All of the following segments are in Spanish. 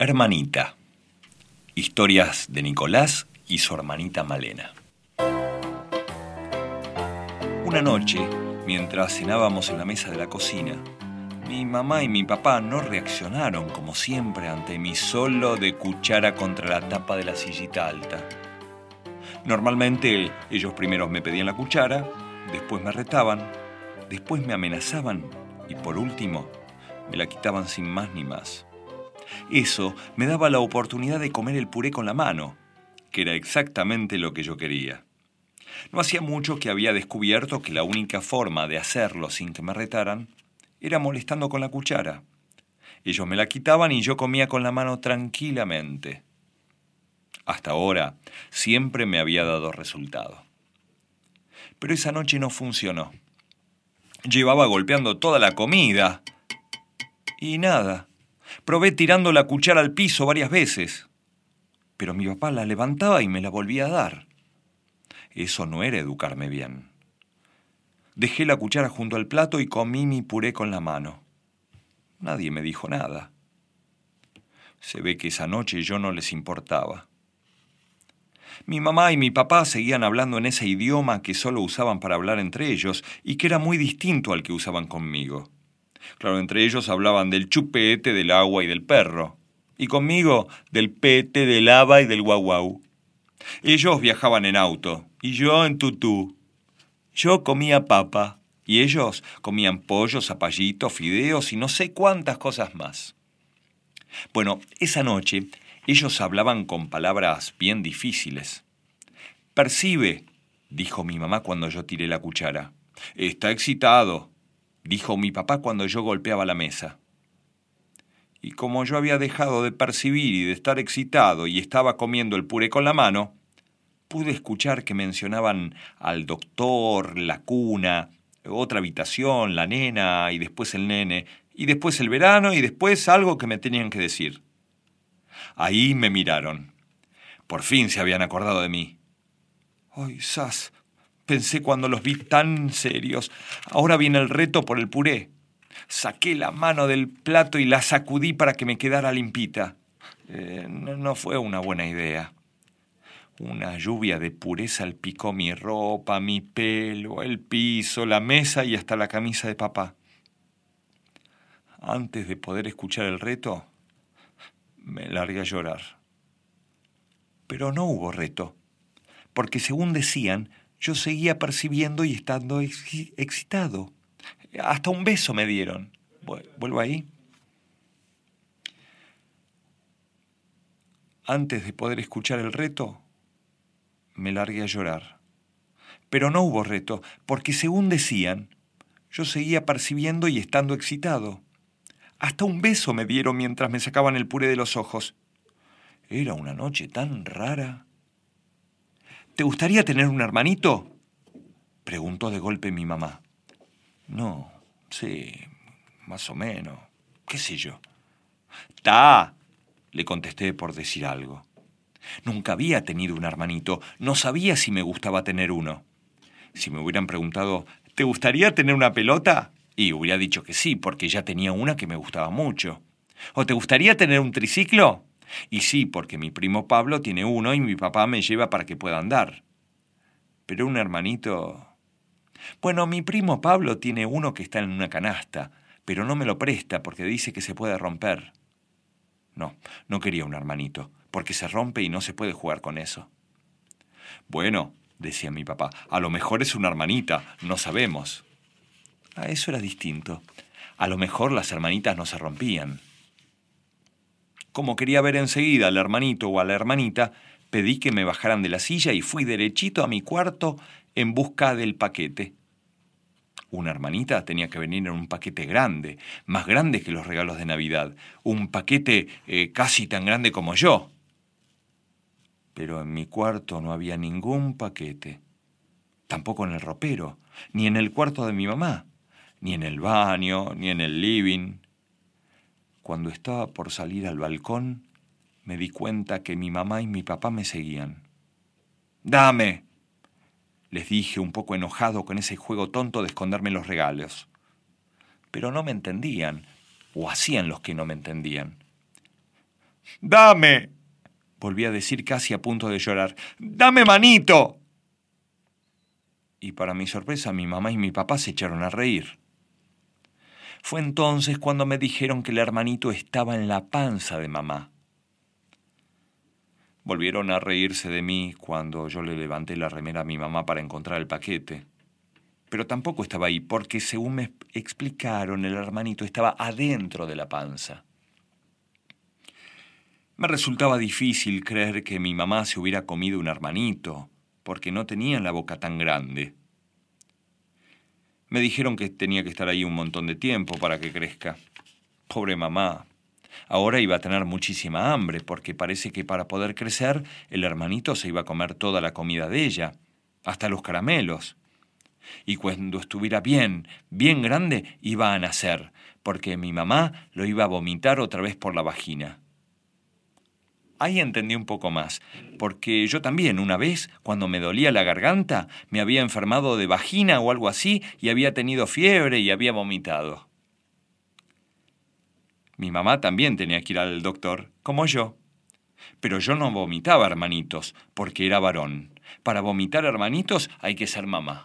Hermanita. Historias de Nicolás y su hermanita Malena. Una noche, mientras cenábamos en la mesa de la cocina, mi mamá y mi papá no reaccionaron como siempre ante mi solo de cuchara contra la tapa de la sillita alta. Normalmente ellos primero me pedían la cuchara, después me retaban, después me amenazaban y por último me la quitaban sin más ni más. Eso me daba la oportunidad de comer el puré con la mano, que era exactamente lo que yo quería. No hacía mucho que había descubierto que la única forma de hacerlo sin que me retaran era molestando con la cuchara. Ellos me la quitaban y yo comía con la mano tranquilamente. Hasta ahora siempre me había dado resultado. Pero esa noche no funcionó. Llevaba golpeando toda la comida y nada. Probé tirando la cuchara al piso varias veces, pero mi papá la levantaba y me la volvía a dar. Eso no era educarme bien. Dejé la cuchara junto al plato y comí mi puré con la mano. Nadie me dijo nada. Se ve que esa noche yo no les importaba. Mi mamá y mi papá seguían hablando en ese idioma que solo usaban para hablar entre ellos y que era muy distinto al que usaban conmigo. Claro, entre ellos hablaban del chupete, del agua y del perro. Y conmigo, del pete, del haba y del guau guau. Ellos viajaban en auto y yo en tutú. Yo comía papa y ellos comían pollo, zapallito, fideos y no sé cuántas cosas más. Bueno, esa noche ellos hablaban con palabras bien difíciles. Percibe, dijo mi mamá cuando yo tiré la cuchara. Está excitado, dijo mi papá cuando yo golpeaba la mesa. Y como yo había dejado de percibir y de estar excitado y estaba comiendo el puré con la mano, pude escuchar que mencionaban al doctor, la cuna, otra habitación, la nena y después el nene, y después el verano y después algo que me tenían que decir. Ahí me miraron. Por fin se habían acordado de mí. ¡Ay, sas! Pensé cuando los vi tan serios. Ahora viene el reto por el puré. Saqué la mano del plato y la sacudí para que me quedara limpita. No fue una buena idea. Una lluvia de puré salpicó mi ropa, mi pelo, el piso, la mesa y hasta la camisa de papá. Antes de poder escuchar el reto, me largué a llorar. Pero no hubo reto, porque según decían, yo seguía percibiendo y estando excitado. Hasta un beso me dieron. ¿Vuelvo ahí? Antes de poder escuchar el reto, me largué a llorar. Pero no hubo reto, porque según decían, yo seguía percibiendo y estando excitado. Hasta un beso me dieron mientras me sacaban el puré de los ojos. Era una noche tan rara. ¿Te gustaría tener un hermanito?, preguntó de golpe mi mamá. No, sí, más o menos, qué sé yo. ¡Ta! Le contesté por decir algo. Nunca había tenido un hermanito, no sabía si me gustaba tener uno. Si me hubieran preguntado, ¿te gustaría tener una pelota?, y hubiera dicho que sí, porque ya tenía una que me gustaba mucho. ¿O te gustaría tener un triciclo? Y sí, porque mi primo Pablo tiene uno y mi papá me lleva para que pueda andar. Pero un hermanito... Bueno, mi primo Pablo tiene uno que está en una canasta, pero no me lo presta porque dice que se puede romper. No quería un hermanito, porque se rompe y no se puede jugar con eso. Bueno, decía mi papá, a lo mejor es una hermanita, no sabemos. Eso era distinto. A lo mejor las hermanitas no se rompían. Como quería ver enseguida al hermanito o a la hermanita, pedí que me bajaran de la silla y fui derechito a mi cuarto en busca del paquete. Una hermanita tenía que venir en un paquete grande, más grande que los regalos de Navidad, un paquete casi tan grande como yo. Pero en mi cuarto no había ningún paquete, tampoco en el ropero, ni en el cuarto de mi mamá, ni en el baño, ni en el living. Cuando estaba por salir al balcón, me di cuenta que mi mamá y mi papá me seguían. ¡Dame!, les dije un poco enojado con ese juego tonto de esconderme los regalos. Pero no me entendían, o hacían los que no me entendían. ¡Dame!, volví a decir casi a punto de llorar. ¡Dame manito! Y para mi sorpresa, mi mamá y mi papá se echaron a reír. Fue entonces cuando me dijeron que el hermanito estaba en la panza de mamá. Volvieron a reírse de mí cuando yo le levanté la remera a mi mamá para encontrar el paquete. Pero tampoco estaba ahí, porque según me explicaron, el hermanito estaba adentro de la panza. Me resultaba difícil creer que mi mamá se hubiera comido un hermanito, porque no tenía la boca tan grande. Me dijeron que tenía que estar ahí un montón de tiempo para que crezca. Pobre mamá. Ahora iba a tener muchísima hambre, porque parece que para poder crecer, el hermanito se iba a comer toda la comida de ella, hasta los caramelos. Y cuando estuviera bien grande, iba a nacer, porque mi mamá lo iba a vomitar otra vez por la vagina. Ahí entendí un poco más, porque yo también una vez, cuando me dolía la garganta, me había enfermado de vagina o algo así, y había tenido fiebre y había vomitado. Mi mamá también tenía que ir al doctor, como yo. Pero yo no vomitaba hermanitos, porque era varón. Para vomitar hermanitos hay que ser mamá.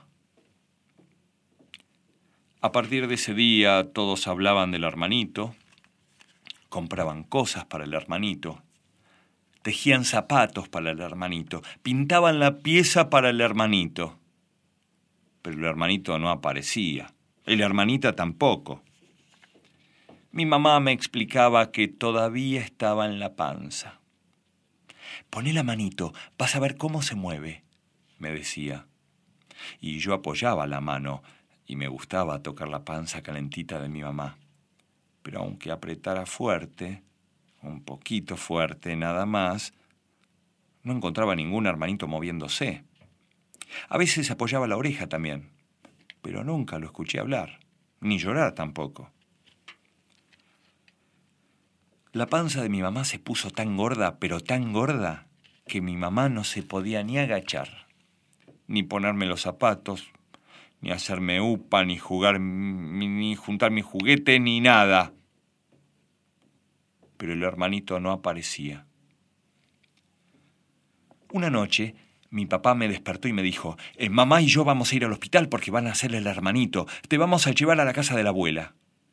A partir de ese día todos hablaban del hermanito, compraban cosas para el hermanito, tejían zapatos para el hermanito, pintaban la pieza para el hermanito. Pero el hermanito no aparecía, y la hermanita tampoco. Mi mamá me explicaba que todavía estaba en la panza. «Poné la manito, vas a ver cómo se mueve», me decía. Y yo apoyaba la mano, y me gustaba tocar la panza calentita de mi mamá. Pero aunque apretara fuerte, un poquito fuerte nada más, no encontraba ningún hermanito moviéndose. A veces apoyaba la oreja también, pero nunca lo escuché hablar, ni llorar tampoco. La panza de mi mamá se puso tan gorda, pero tan gorda, que mi mamá no se podía ni agachar, ni ponerme los zapatos, ni hacerme upa, ni jugar, ni juntar mi juguete, ni nada. Pero el hermanito no aparecía. Una noche, mi papá me despertó y me dijo: «Mamá y yo vamos a ir al hospital porque van a hacerle el hermanito. Te vamos a llevar a la casa de la abuela».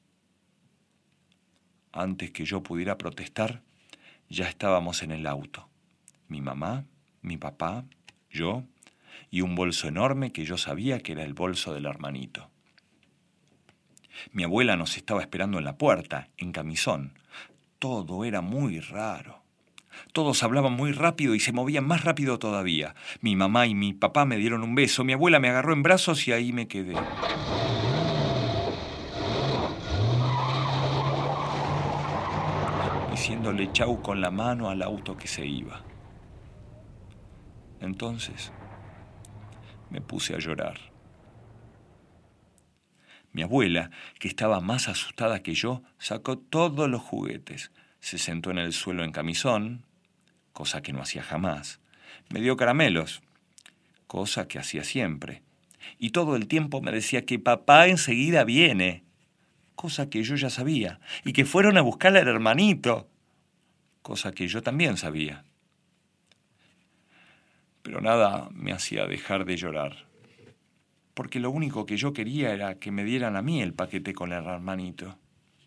Antes que yo pudiera protestar, ya estábamos en el auto. Mi mamá, mi papá, yo y un bolso enorme que yo sabía que era el bolso del hermanito. Mi abuela nos estaba esperando en la puerta, en camisón. Todo era muy raro. Todos hablaban muy rápido y se movían más rápido todavía. Mi mamá y mi papá me dieron un beso, mi abuela me agarró en brazos y ahí me quedé. Diciéndole chau con la mano al auto que se iba. Entonces me puse a llorar. Mi abuela, que estaba más asustada que yo, sacó todos los juguetes, se sentó en el suelo en camisón, cosa que no hacía jamás, me dio caramelos, cosa que hacía siempre, y todo el tiempo me decía que papá enseguida viene, cosa que yo ya sabía, y que fueron a buscar al hermanito, cosa que yo también sabía. Pero nada me hacía dejar de llorar, porque lo único que yo quería era que me dieran a mí el paquete con el hermanito.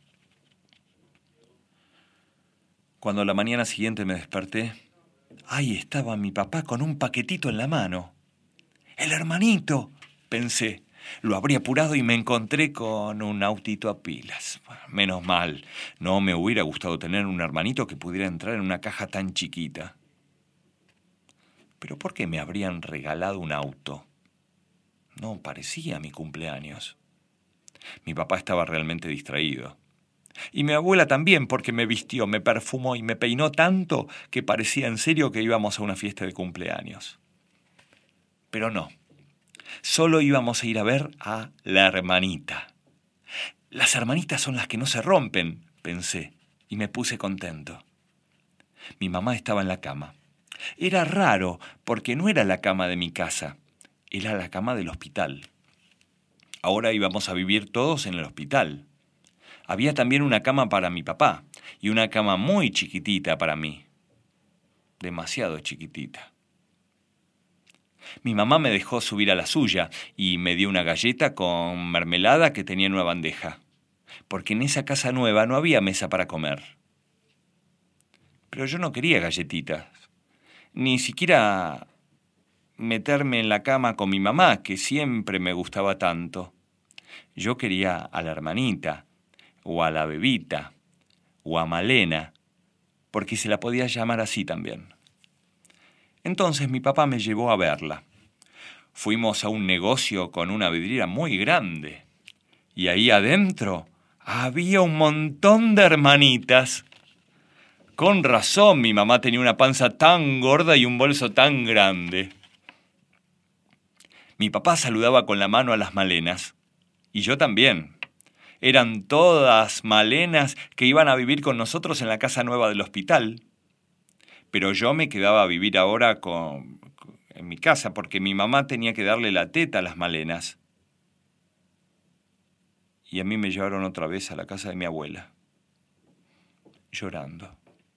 Cuando la mañana siguiente me desperté, ahí estaba mi papá con un paquetito en la mano. ¡El hermanito!, pensé. Lo habría apurado y me encontré con un autito a pilas. Menos mal, no me hubiera gustado tener un hermanito que pudiera entrar en una caja tan chiquita. ¿Pero por qué me habrían regalado un auto? No parecía mi cumpleaños. Mi papá estaba realmente distraído. Y mi abuela también, porque me vistió, me perfumó y me peinó tanto que parecía en serio que íbamos a una fiesta de cumpleaños. Pero no. Solo íbamos a ir a ver a la hermanita. Las hermanitas son las que no se rompen, pensé, y me puse contento. Mi mamá estaba en la cama. Era raro, porque no era la cama de mi casa, era la cama del hospital. Ahora íbamos a vivir todos en el hospital. Había también una cama para mi papá y una cama muy chiquitita para mí. Demasiado chiquitita. Mi mamá me dejó subir a la suya y me dio una galleta con mermelada que tenía en una bandeja, porque en esa casa nueva no había mesa para comer. Pero yo no quería galletitas, ni siquiera meterme en la cama con mi mamá, que siempre me gustaba tanto. Yo quería a la hermanita, o a la bebita, o a Malena, porque se la podía llamar así también. Entonces mi papá me llevó a verla. Fuimos a un negocio con una vidriera muy grande, y ahí adentro había un montón de hermanitas. Con razón mi mamá tenía una panza tan gorda y un bolso tan grande. Mi papá saludaba con la mano a las Malenas, y yo también. Eran todas Malenas que iban a vivir con nosotros en la casa nueva del hospital. Pero yo me quedaba a vivir ahora en mi casa porque mi mamá tenía que darle la teta a las Malenas. Y a mí me llevaron otra vez a la casa de mi abuela, llorando.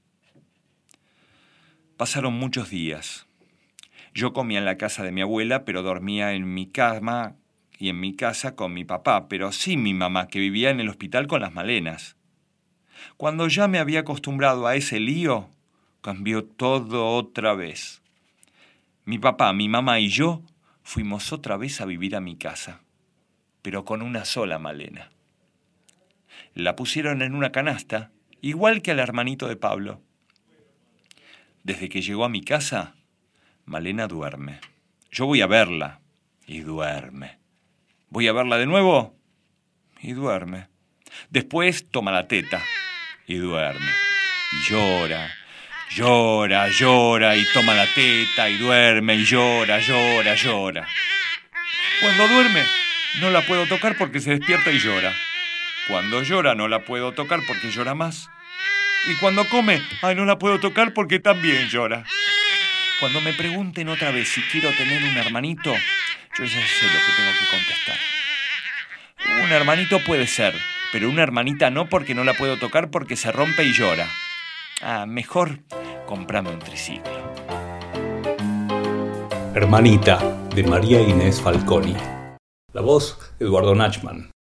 Pasaron muchos días. Yo comía en la casa de mi abuela, pero dormía en mi cama y en mi casa con mi papá, pero sin mi mamá, que vivía en el hospital con las Malenas. Cuando ya me había acostumbrado a ese lío, cambió todo otra vez. Mi papá, mi mamá y yo fuimos otra vez a vivir a mi casa, pero con una sola Malena. La pusieron en una canasta, igual que al hermanito de Pablo. Desde que llegó a mi casa, Malena duerme. Yo voy a verla y duerme. Voy a verla de nuevo y duerme. Después toma la teta y duerme. Y llora, llora, llora y toma la teta y duerme y llora, llora, llora. Cuando duerme no la puedo tocar porque se despierta y llora. Cuando llora no la puedo tocar porque llora más. Y cuando come, no la puedo tocar porque también llora. Cuando me pregunten otra vez si quiero tener un hermanito, yo ya sé lo que tengo que contestar. Un hermanito puede ser, pero una hermanita no, porque no la puedo tocar porque se rompe y llora. Mejor comprame un triciclo. Hermanita, de María Inés Falconi. La voz, Eduardo Nachman.